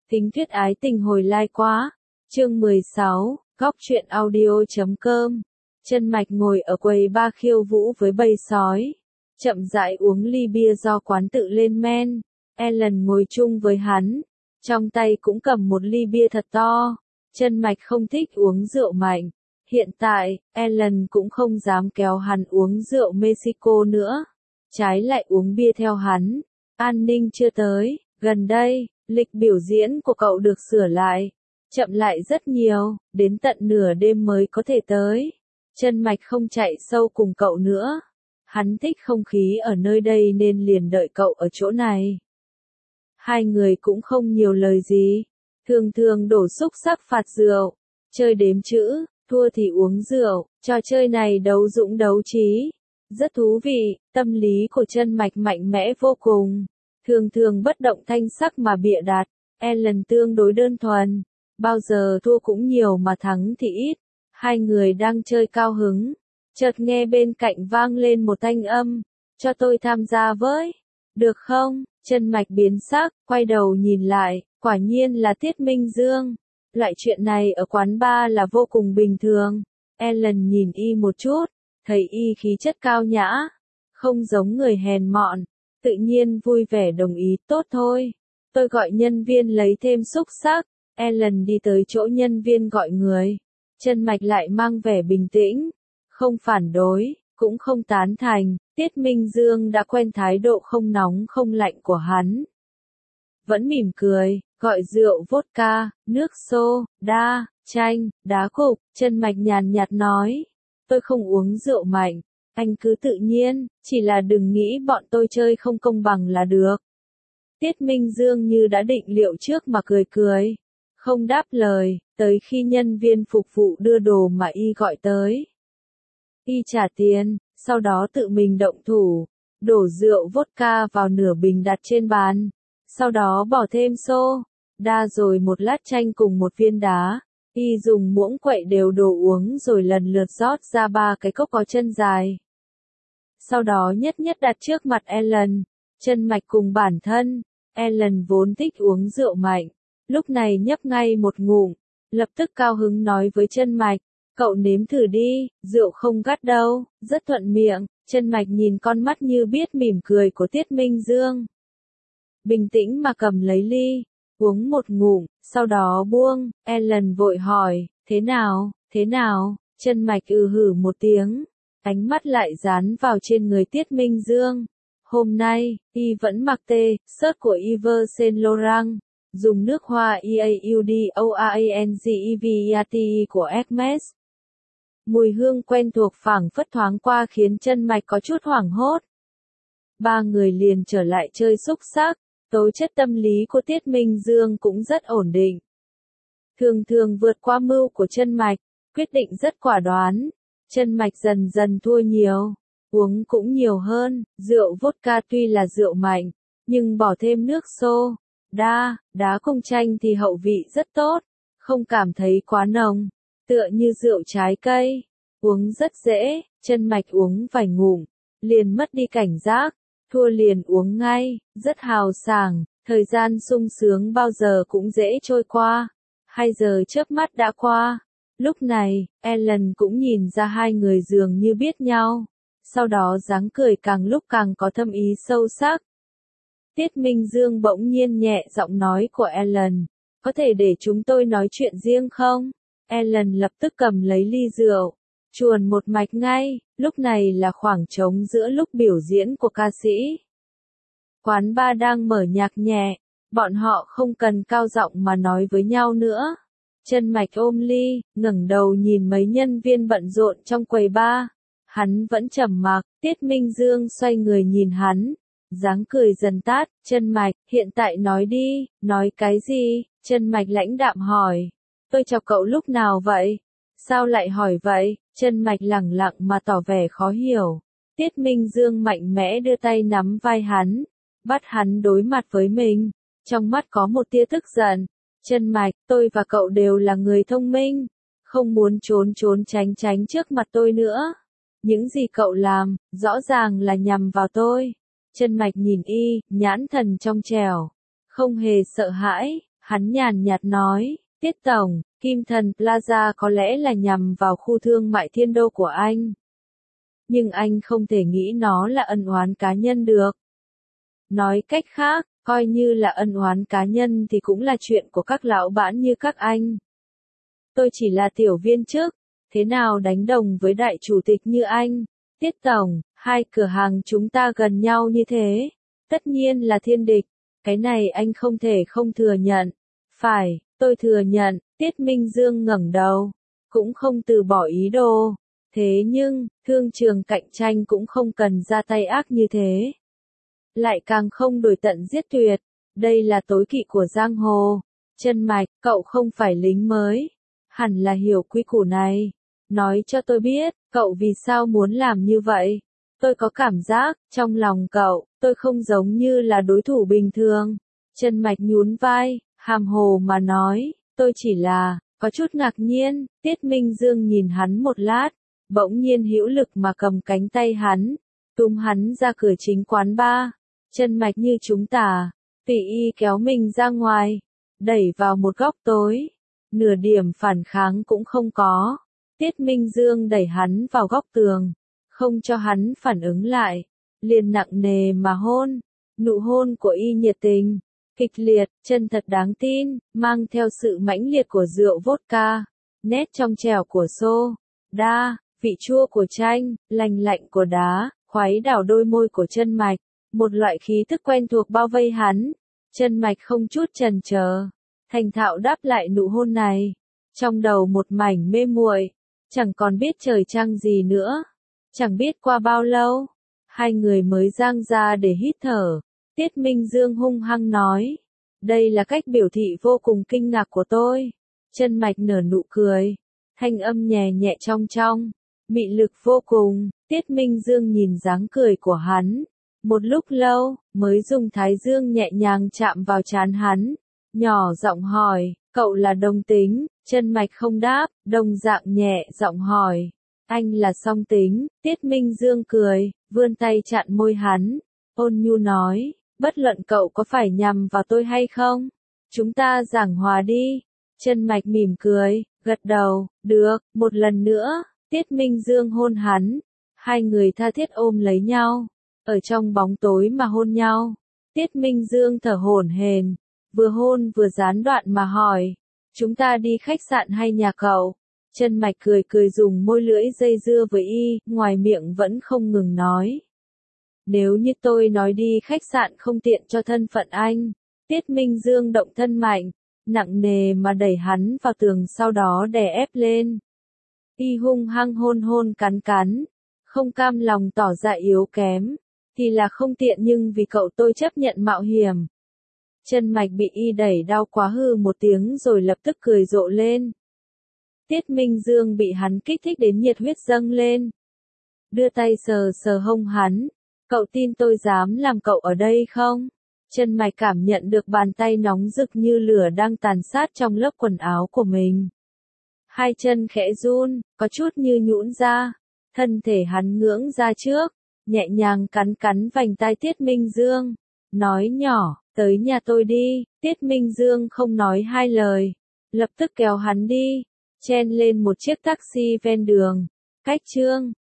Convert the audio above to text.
Tính thuyết ái tình hồi lai quá. Chương 16, góc truyện audio.com. Chân Mạch ngồi ở quầy bar khiêu vũ với bầy sói. Chậm rãi uống ly bia do quán tự lên men. Ellen ngồi chung với hắn. Trong tay cũng cầm một ly bia thật to. Chân Mạch không thích uống rượu mạnh. Hiện tại, Ellen cũng không dám kéo hắn uống rượu Mexico nữa. Trái lại uống bia theo hắn. An ninh chưa tới, gần đây, lịch biểu diễn của cậu được sửa lại. Chậm lại rất nhiều, đến tận nửa đêm mới có thể tới. Chân Mạch không chạy sâu cùng cậu nữa. Hắn thích không khí ở nơi đây nên liền đợi cậu ở chỗ này. Hai người cũng không nhiều lời gì. Thường thường đổ xúc xắc phạt rượu. Chơi đếm chữ, thua thì uống rượu. Trò chơi này đấu dũng đấu trí. Rất thú vị, tâm lý của Chân Mạch mạnh mẽ vô cùng. Thường thường bất động thanh sắc mà bịa đặt. Ellen tương đối đơn thuần. Bao giờ thua cũng nhiều mà thắng thì ít. Hai người đang chơi cao hứng. Chợt nghe bên cạnh vang lên một thanh âm. Cho tôi tham gia với. Được không? Chân Mạch biến sắc, quay đầu nhìn lại. Quả nhiên là Tiết Minh Dương. Loại chuyện này ở quán bar là vô cùng bình thường. Ellen nhìn y một chút. Thấy y khí chất cao nhã. Không giống người hèn mọn. Tự nhiên vui vẻ đồng ý, tốt thôi. Tôi gọi nhân viên lấy thêm xúc xắc. Ellen đi tới chỗ nhân viên gọi người. Chân Mạch lại mang vẻ bình tĩnh. Không phản đối, cũng không tán thành. Tiết Minh Dương đã quen thái độ không nóng không lạnh của hắn. Vẫn mỉm cười, gọi rượu vodka, nước soda, chanh, đá cục. Chân Mạch nhàn nhạt nói. Tôi không uống rượu mạnh. Anh cứ tự nhiên, chỉ là đừng nghĩ bọn tôi chơi không công bằng là được. Tiết Minh Dương như đã định liệu trước mà cười cười. Không đáp lời, tới khi nhân viên phục vụ đưa đồ mà y gọi tới. Y trả tiền, sau đó tự mình động thủ, đổ rượu vodka vào nửa bình đặt trên bàn. Sau đó bỏ thêm soda rồi một lát chanh cùng một viên đá. Y dùng muỗng quậy đều đồ uống rồi lần lượt rót ra 3 cái cốc có chân dài. Sau đó nhất nhất đặt trước mặt Ellen. Chân Mạch cùng bản thân. Ellen vốn thích uống rượu mạnh. Lúc này nhấp ngay một ngụm. Lập tức cao hứng nói với Chân Mạch. Cậu nếm thử đi, rượu không gắt đâu, rất thuận miệng. Chân Mạch nhìn con mắt như biết mỉm cười của Tiết Minh Dương. Bình tĩnh mà cầm lấy ly. Uống một ngụm, sau đó buông. Ellen vội hỏi, thế nào? Chân Mạch hử một tiếng. Ánh mắt lại dán vào trên người Tiết Minh Dương. Hôm nay, y vẫn mặc shirt của Yves Saint Laurent, dùng nước hoa EAUDORANGEVERT của Hermes. Mùi hương quen thuộc phảng phất thoáng qua khiến Chân Mạch có chút hoảng hốt. Ba người liền trở lại chơi xúc xắc. Tố chất tâm lý của Tiết Minh Dương cũng rất ổn định. Thường thường vượt qua mưu của Chân Mạch, quyết định rất quả đoán. Chân Mạch dần dần thua nhiều, uống cũng nhiều hơn. Rượu vodka tuy là rượu mạnh, nhưng bỏ thêm nước soda, đá cùng chanh thì hậu vị rất tốt, không cảm thấy quá nồng, tựa như rượu trái cây, uống rất dễ. Chân Mạch uống vài ngụm, liền mất đi cảnh giác, thua liền uống ngay, rất hào sảng, thời gian sung sướng bao giờ cũng dễ trôi qua. 2 giờ chớp mắt đã qua. Lúc này, Ellen cũng nhìn ra hai người dường như biết nhau. Sau đó dáng cười càng lúc càng có thâm ý sâu sắc. Tiết Minh Dương bỗng nhiên nhẹ giọng nói của Ellen. Có thể để chúng tôi nói chuyện riêng không? Ellen lập tức cầm lấy ly rượu. Chuồn một mạch ngay, lúc này là khoảng trống giữa lúc biểu diễn của ca sĩ. Quán bar đang mở nhạc nhẹ. Bọn họ không cần cao giọng mà nói với nhau nữa. Chân Mạch ôm ly, ngẩng đầu nhìn mấy nhân viên bận rộn trong quầy bar. Hắn vẫn trầm mặc. Tiết Minh Dương xoay người nhìn hắn. Dáng cười dần tát. Chân Mạch, hiện tại nói đi. Nói cái gì? Chân Mạch lãnh đạm hỏi. Tôi chọc cậu lúc nào vậy? Sao lại hỏi vậy? Chân Mạch lẳng lặng mà tỏ vẻ khó hiểu. Tiết Minh Dương mạnh mẽ đưa tay nắm vai hắn. Bắt hắn đối mặt với mình. Trong mắt có một tia tức giận. Chân Mạch, tôi và cậu đều là người thông minh. Không muốn trốn tránh trước mặt tôi nữa. Những gì cậu làm, rõ ràng là nhằm vào tôi. Chân Mạch nhìn y, nhãn thần trong trẻo. Không hề sợ hãi, Hắn nhàn nhạt nói, Tiết Tổng, Kim Thần Plaza có lẽ là nhằm vào khu thương mại Thiên Đô của anh. Nhưng anh không thể nghĩ nó là ân oán cá nhân được. Nói cách khác, coi như là ân oán cá nhân thì cũng là chuyện của các lão bản như các anh. Tôi chỉ là tiểu viên chức, thế nào đánh đồng với đại chủ tịch như anh? Tiết Tổng, hai cửa hàng chúng ta gần nhau như thế, tất nhiên là thiên địch, cái này anh không thể không thừa nhận. Phải, tôi thừa nhận, Tiết Minh Dương ngẩng đầu, cũng không từ bỏ ý đồ. Thế nhưng, thương trường cạnh tranh cũng không cần ra tay ác như thế. Lại càng không đổi tận giết tuyệt, đây là tối kỵ của giang hồ. Chân Mạch, cậu không phải lính mới, hẳn là hiểu quy củ này. Nói cho tôi biết, cậu vì sao muốn làm như vậy? Tôi có cảm giác, trong lòng cậu, tôi không giống như là đối thủ bình thường. Chân Mạch nhún vai, hàm hồ mà nói, tôi chỉ là, có chút ngạc nhiên. Tiết Minh Dương nhìn hắn một lát, bỗng nhiên hữu lực mà cầm cánh tay hắn, túm hắn ra cửa chính quán bar. Chân Mạch như chúng ta, tùy y kéo mình ra ngoài, đẩy vào một góc tối, nửa điểm phản kháng cũng không có. Tiết Minh Dương đẩy hắn vào góc tường, không cho hắn phản ứng lại, liền nặng nề mà hôn. Nụ hôn của y nhiệt tình, kịch liệt, chân thật đáng tin, mang theo sự mãnh liệt của rượu vodka, nét trong trẻo của soda, vị chua của chanh, lành lạnh của đá, khuấy đảo đôi môi của Chân Mạch, một loại khí thức quen thuộc bao vây hắn. Chân Mạch không chút chần chờ, thành thạo đáp lại nụ hôn này, trong đầu một mảnh mê muội, chẳng còn biết trời trăng gì nữa. Chẳng biết qua bao lâu, hai người mới giang ra để hít thở. Tiết Minh Dương hung hăng nói, đây là cách biểu thị vô cùng kinh ngạc của tôi. Chân Mạch nở nụ cười, thanh âm nhẹ nhẹ trong trong, mị lực vô cùng. Tiết Minh Dương nhìn dáng cười của hắn, một lúc lâu, mới dùng thái dương nhẹ nhàng chạm vào trán hắn, nhỏ giọng hỏi, cậu là đồng tính? Chân Mạch không đáp, đồng dạng nhẹ giọng hỏi, anh là song tính? Tiết Minh Dương cười, vươn tay chặn môi hắn, ôn nhu nói, bất luận cậu có phải nhằm vào tôi hay không, chúng ta giảng hòa đi. Chân Mạch mỉm cười, gật đầu, được, một lần nữa. Tiết Minh Dương hôn hắn, hai người tha thiết ôm lấy nhau, ở trong bóng tối mà hôn nhau. Tiết Minh Dương thở hổn hển, vừa hôn vừa gián đoạn mà hỏi, chúng ta đi khách sạn hay nhà cậu? Chân Mạch cười cười dùng môi lưỡi dây dưa với y, ngoài miệng vẫn không ngừng nói. Nếu như tôi nói đi khách sạn không tiện cho thân phận anh. Tiết Minh Dương động thân mạnh, nặng nề mà đẩy hắn vào tường, sau đó đè ép lên. Y hung hăng hôn hôn cắn cắn, không cam lòng tỏ ra yếu kém, thì là không tiện nhưng vì cậu tôi chấp nhận mạo hiểm. Chân Mạch bị y đẩy đau quá hừ một tiếng rồi lập tức cười rộ lên. Tiết Minh Dương bị hắn kích thích đến nhiệt huyết dâng lên. Đưa tay sờ sờ hông hắn, cậu tin tôi dám làm cậu ở đây không? Chân Mạch cảm nhận được bàn tay nóng rực như lửa đang tàn sát trong lớp quần áo của mình. Hai chân khẽ run, có chút như nhũn ra, thân thể hắn ngưỡng ra trước, nhẹ nhàng cắn cắn vành tai Tiết Minh Dương, nói nhỏ, tới nhà tôi đi. Tiết Minh Dương không nói hai lời, lập tức kéo hắn đi, chen lên một chiếc taxi ven đường. Cách chương